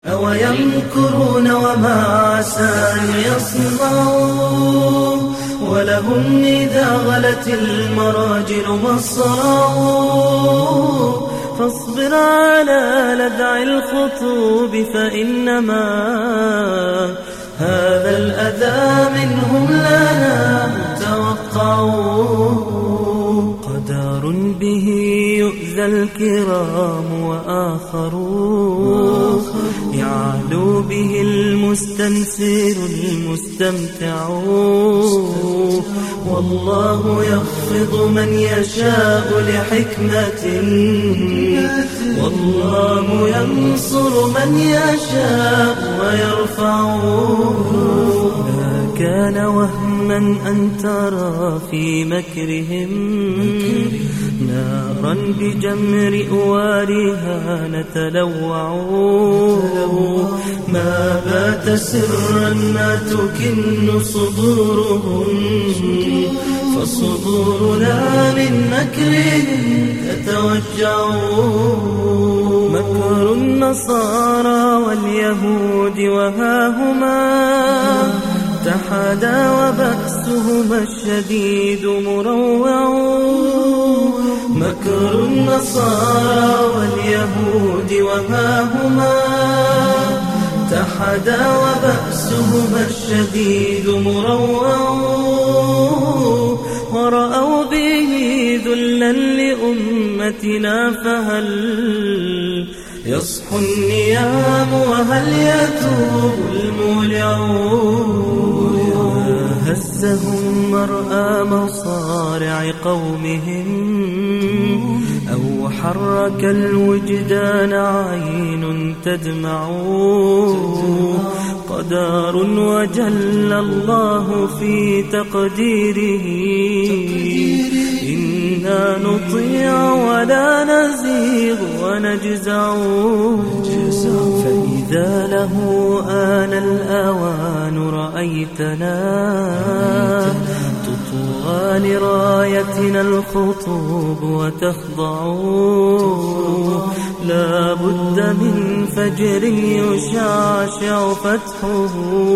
أويمكرون وما عسى أن يصنعوا ولهم إذا غلت المراجل مصرعوا فاصبر على لدع الخطوب فإنما هذا الأذى منهم لنا متوقعون قدر به يؤذى الكرام وآخرون يعلو به المستنسر المستمتع والله يخفض من يشاء لحكمة والله ينصر من يشاء ويرفع ما كان وهما أن ترى في مكرهم نارا بجمر أوارها نتلوع ما بات سرا ما تكن صدورهم فصدورنا من مكرهم تتوجع مكر النصارى واليهود وهاهما اتحدا وبأسهما الشديد مروع مكر النصارى واليهود وهاهما اتحدا وبأسهما الشديد مروع ورأوا به ذلا لأمتنا فهل يصحو النيام وهل يتوب المولع هزهم مرأى مصارع قومهم أو حرك الوجدان عين تدمع قدر وجل الله في تقديره إنا نطيع ولا نزيغ ونجزع فإذا له آن الأوان رأيتنا تطوى لرايتنا الخطوب وتخضع لا بد من فجر يشعشع فتحه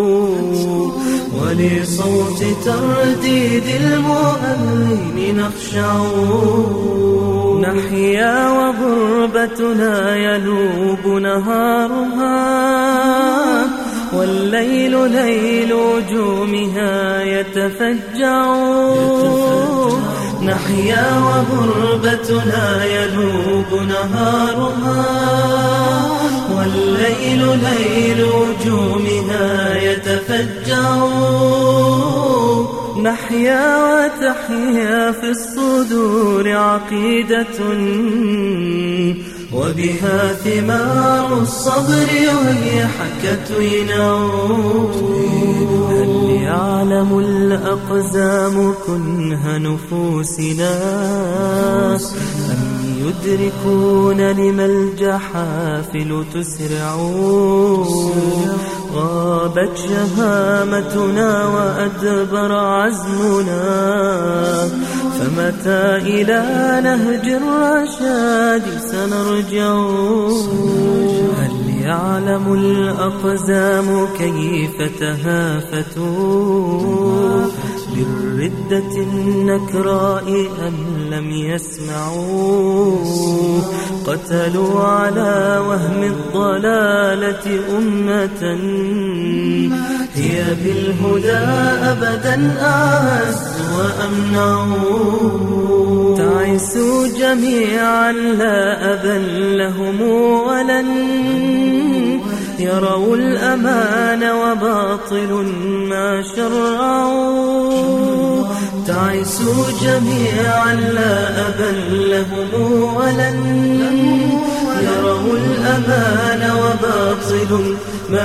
ولصوت ترديد المؤمن نخشع نحيا وغربتنا يلوب نهارها والليل ليل وجومها يتفجع نحيا وغربتنا يلوب نهارها والليل ليل وجومها يتفجع نحيا وتحيا في الصدور عقيدة وبها ثمار الصبر وهي حكت ينعود هل يعلم الأقزام كنه نفوسنا أم يدركون لما الجحافل تسرع غابت شهامتنا وأدبر عزمنا فمتى إلى نهج الرشاد سنرجع هل يعلم الأقزام كيف تهافتوا للردة النكراء أم لم يسمعوا قتلوا على وهم الضلالة أمة هي بالهدى أبدا أعز وأمنعوا تعسوا جميعا لا أبا لهم ولن يروا الأمان وباطل ما شرعوا تعسوا جميعا لا أبا لهم ولن يروا الأمان وباطل ما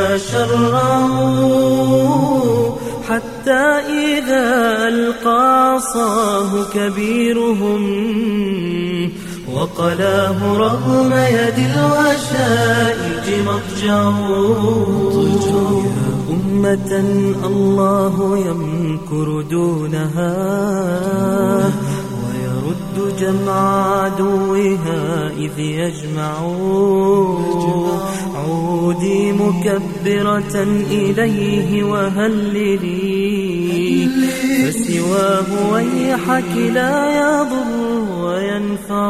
شرعوا حتى إذا ألقى عصاه كبيرهم وقلاه رغم يد الوشائج مضجعه يا أمة الله يمكر دونها ويرد جمع عدوها إذ يجمع عودي مكبرة إليه وهللي، فسواه ويحك لا يضر وينفع،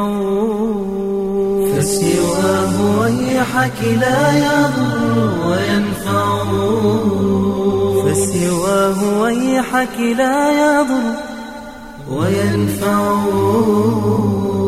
فسواه ويحك لا يضر وينفع، فسواه ويحك لا يضر وينفع.